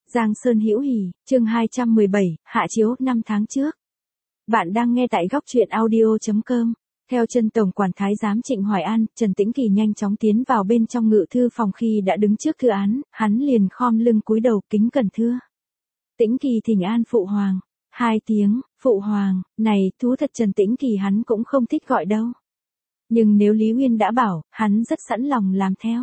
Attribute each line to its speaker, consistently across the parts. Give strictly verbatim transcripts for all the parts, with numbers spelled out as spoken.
Speaker 1: Giang Sơn hữu hỉ, chương hai trăm mười bảy, hạ chiếu năm tháng trước. Bạn đang nghe tại góc truyện audio chấm com. Theo chân Tổng quản Thái giám Trịnh Hoài An, Trần Tĩnh Kỳ nhanh chóng tiến vào bên trong ngự thư phòng. Khi đã đứng trước thư án, hắn liền khom lưng cúi đầu kính cẩn thưa. Tĩnh Kỳ thỉnh an phụ hoàng. Hai tiếng, phụ hoàng, này, thú thật Trần Tĩnh Kỳ hắn cũng không thích gọi đâu. Nhưng nếu Lý Uyên đã bảo, hắn rất sẵn lòng làm theo.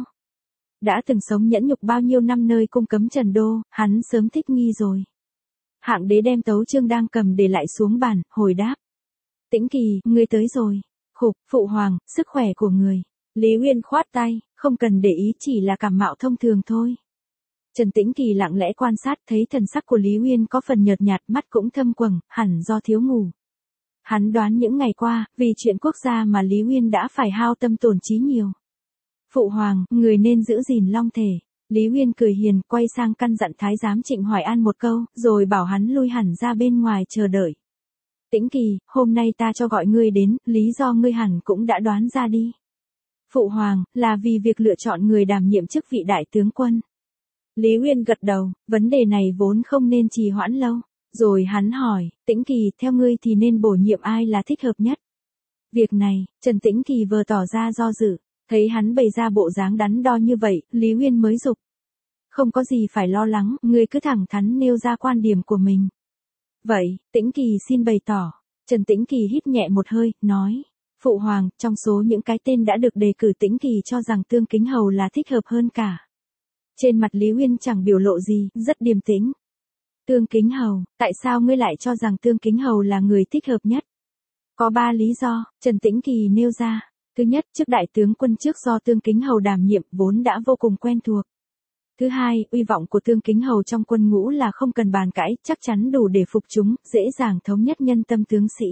Speaker 1: Đã từng sống nhẫn nhục bao nhiêu năm nơi cung cấm Trần Đô, hắn sớm thích nghi rồi. Hạng đế đem tấu chương đang cầm để lại xuống bàn, hồi đáp. Tĩnh Kỳ, ngươi tới rồi. Khục, phụ hoàng, sức khỏe của người. Lý Uyên khoát tay, không cần để ý, chỉ là cảm mạo thông thường thôi. Trần Tĩnh Kỳ lặng lẽ quan sát, thấy thần sắc của Lý Uyên có phần nhợt nhạt, mắt cũng thâm quầng, hẳn do thiếu ngủ. Hắn đoán những ngày qua, vì chuyện quốc gia mà Lý Uyên đã phải hao tâm tổn trí nhiều. Phụ hoàng, người nên giữ gìn long thể. Lý Uyên cười hiền, quay sang căn dặn Thái giám Trịnh Hoài An một câu, rồi bảo hắn lui hẳn ra bên ngoài chờ đợi. Tĩnh Kỳ, hôm nay ta cho gọi ngươi đến, lý do ngươi hẳn cũng đã đoán ra đi. Phụ hoàng, là vì việc lựa chọn người đảm nhiệm chức vị đại tướng quân. Lý Uyên gật đầu, vấn đề này vốn không nên trì hoãn lâu. Rồi hắn hỏi, Tĩnh Kỳ, theo ngươi thì nên bổ nhiệm ai là thích hợp nhất? Việc này, Trần Tĩnh Kỳ vừa tỏ ra do dự. Thấy hắn bày ra bộ dáng đắn đo như vậy, Lý Uyên mới dục. Không có gì phải lo lắng, ngươi cứ thẳng thắn nêu ra quan điểm của mình. Vậy, Tĩnh Kỳ xin bày tỏ. Trần Tĩnh Kỳ hít nhẹ một hơi, nói. Phụ hoàng, trong số những cái tên đã được đề cử Tĩnh Kỳ cho rằng Tương Kính Hầu là thích hợp hơn cả. Trên mặt Lý Uyên chẳng biểu lộ gì, rất điềm tĩnh. Tương Kính Hầu, tại sao ngươi lại cho rằng Tương Kính Hầu là người thích hợp nhất? Có ba lý do, Trần Tĩnh Kỳ nêu ra. Thứ nhất, chức đại tướng quân trước do Tương Kính Hầu đảm nhiệm vốn đã vô cùng quen thuộc. Thứ hai, uy vọng của Tương Kính Hầu trong quân ngũ là không cần bàn cãi, chắc chắn đủ để phục chúng, dễ dàng thống nhất nhân tâm tướng sĩ.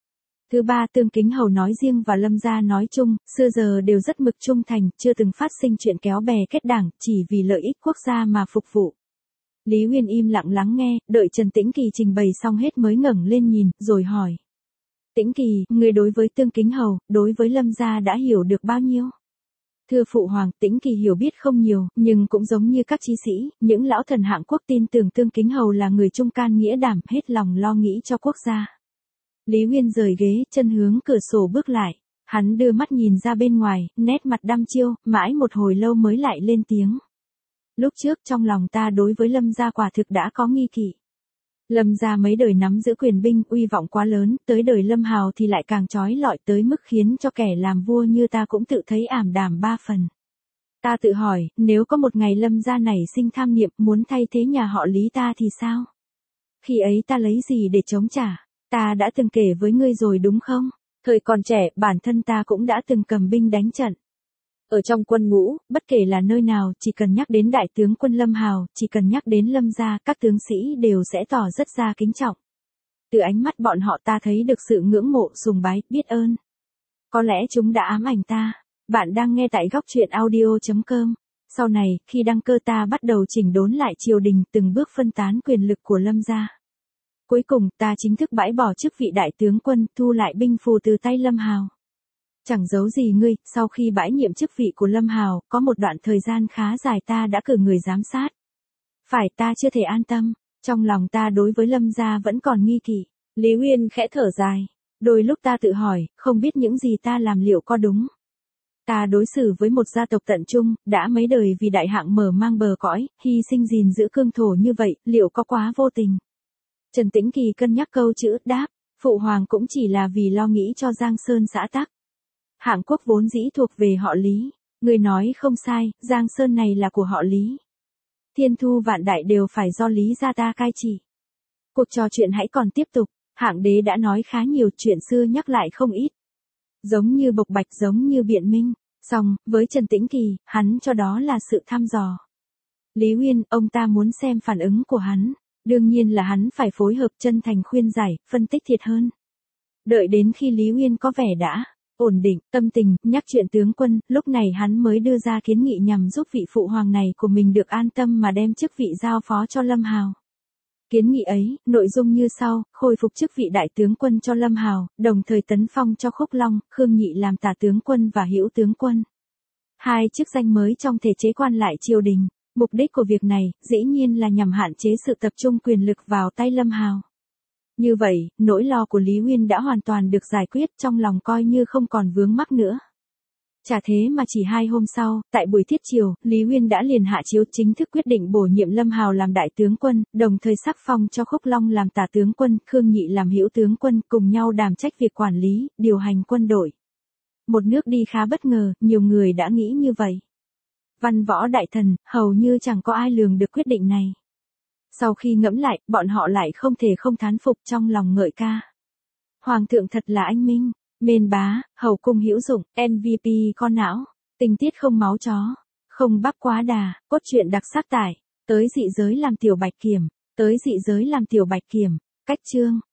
Speaker 1: Thứ ba, Tương Kính Hầu nói riêng và Lâm gia nói chung, xưa giờ đều rất mực trung thành, chưa từng phát sinh chuyện kéo bè kết đảng, chỉ vì lợi ích quốc gia mà phục vụ. Lý Uyên im lặng lắng nghe, đợi Trần Tĩnh Kỳ trình bày xong hết mới ngẩng lên nhìn, rồi hỏi. Tĩnh Kỳ, người đối với Tương Kính Hầu, đối với Lâm gia đã hiểu được bao nhiêu? Thưa phụ hoàng, Tĩnh Kỳ hiểu biết không nhiều, nhưng cũng giống như các chí sĩ, những lão thần hạng quốc tin tưởng Tương Kính Hầu là người trung can nghĩa đảm, hết lòng lo nghĩ cho quốc gia. Lý Uyên rời ghế, chân hướng cửa sổ bước lại. Hắn đưa mắt nhìn ra bên ngoài, nét mặt đăm chiêu, mãi một hồi lâu mới lại lên tiếng. Lúc trước trong lòng ta đối với Lâm gia quả thực đã có nghi kỵ. Lâm gia mấy đời nắm giữ quyền binh, uy vọng quá lớn, tới đời Lâm Hào thì lại càng trói lọi tới mức khiến cho kẻ làm vua như ta cũng tự thấy ảm đạm ba phần. Ta tự hỏi, nếu có một ngày Lâm gia nảy sinh tham niệm muốn thay thế nhà họ Lý ta thì sao? Khi ấy ta lấy gì để chống trả? Ta đã từng kể với ngươi rồi đúng không? Thời còn trẻ, bản thân ta cũng đã từng cầm binh đánh trận. Ở trong quân ngũ, bất kể là nơi nào, chỉ cần nhắc đến đại tướng quân Lâm Hào, chỉ cần nhắc đến Lâm gia, các tướng sĩ đều sẽ tỏ rất ra kính trọng. Từ ánh mắt bọn họ ta thấy được sự ngưỡng mộ, sùng bái, biết ơn. Có lẽ chúng đã ám ảnh ta. Bạn đang nghe tại góc truyện audio chấm com. Sau này, khi đăng cơ ta bắt đầu chỉnh đốn lại triều đình, từng bước phân tán quyền lực của Lâm gia. Cuối cùng, ta chính thức bãi bỏ chức vị đại tướng quân, thu lại binh phù từ tay Lâm Hào. Chẳng giấu gì ngươi, sau khi bãi nhiệm chức vị của Lâm Hào, có một đoạn thời gian khá dài ta đã cử người giám sát. Phải, ta chưa thể an tâm, trong lòng ta đối với Lâm gia vẫn còn nghi kỵ. Lý Uyên khẽ thở dài. Đôi lúc ta tự hỏi, không biết những gì ta làm liệu có đúng. Ta đối xử với một gia tộc tận trung, đã mấy đời vì đại hạng mở mang bờ cõi, hy sinh gìn giữ cương thổ như vậy, liệu có quá vô tình? Trần Tĩnh Kỳ cân nhắc câu chữ, đáp, phụ hoàng cũng chỉ là vì lo nghĩ cho Giang Sơn xã tắc. Hạng quốc vốn dĩ thuộc về họ Lý, người nói không sai, Giang Sơn này là của họ Lý. Thiên thu vạn đại đều phải do Lý gia ta cai trị. Cuộc trò chuyện hãy còn tiếp tục, Hạng đế đã nói khá nhiều, chuyện xưa nhắc lại không ít. Giống như bộc bạch, giống như biện minh, song, với Trần Tĩnh Kỳ, hắn cho đó là sự thăm dò. Lý Uyên, ông ta muốn xem phản ứng của hắn. Đương nhiên là hắn phải phối hợp chân thành khuyên giải, phân tích thiệt hơn. Đợi đến khi Lý Uyên có vẻ đã ổn định tâm tình, nhắc chuyện tướng quân, lúc này hắn mới đưa ra kiến nghị nhằm giúp vị phụ hoàng này của mình được an tâm mà đem chức vị giao phó cho Lâm Hào. Kiến nghị ấy, nội dung như sau, khôi phục chức vị đại tướng quân cho Lâm Hào, đồng thời tấn phong cho Khúc Long, Khương Nhị làm tả tướng quân và hữu tướng quân. Hai chức danh mới trong thể chế quan lại triều đình. Mục đích của việc này, dĩ nhiên là nhằm hạn chế sự tập trung quyền lực vào tay Lâm Hào. Như vậy, nỗi lo của Lý Uyên đã hoàn toàn được giải quyết, trong lòng coi như không còn vướng mắc nữa. Chả thế mà chỉ hai hôm sau, tại buổi thiết triều, Lý Uyên đã liền hạ chiếu chính thức quyết định bổ nhiệm Lâm Hào làm đại tướng quân, đồng thời sắc phong cho Khúc Long làm tả tướng quân, Khương Nhị làm hữu tướng quân, cùng nhau đảm trách việc quản lý, điều hành quân đội. Một nước đi khá bất ngờ, nhiều người đã nghĩ như vậy. Văn võ đại thần, hầu như chẳng có ai lường được quyết định này. Sau khi ngẫm lại, bọn họ lại không thể không thán phục, trong lòng ngợi ca. Hoàng thượng thật là anh minh, mên bá, hầu cung hữu dụng, em vê pê con não, tình tiết không máu chó, không bắp quá đà, cốt truyện đặc sắc tải, tới dị giới làm tiểu bạch kiểm, tới dị giới làm tiểu bạch kiểm, cách chương.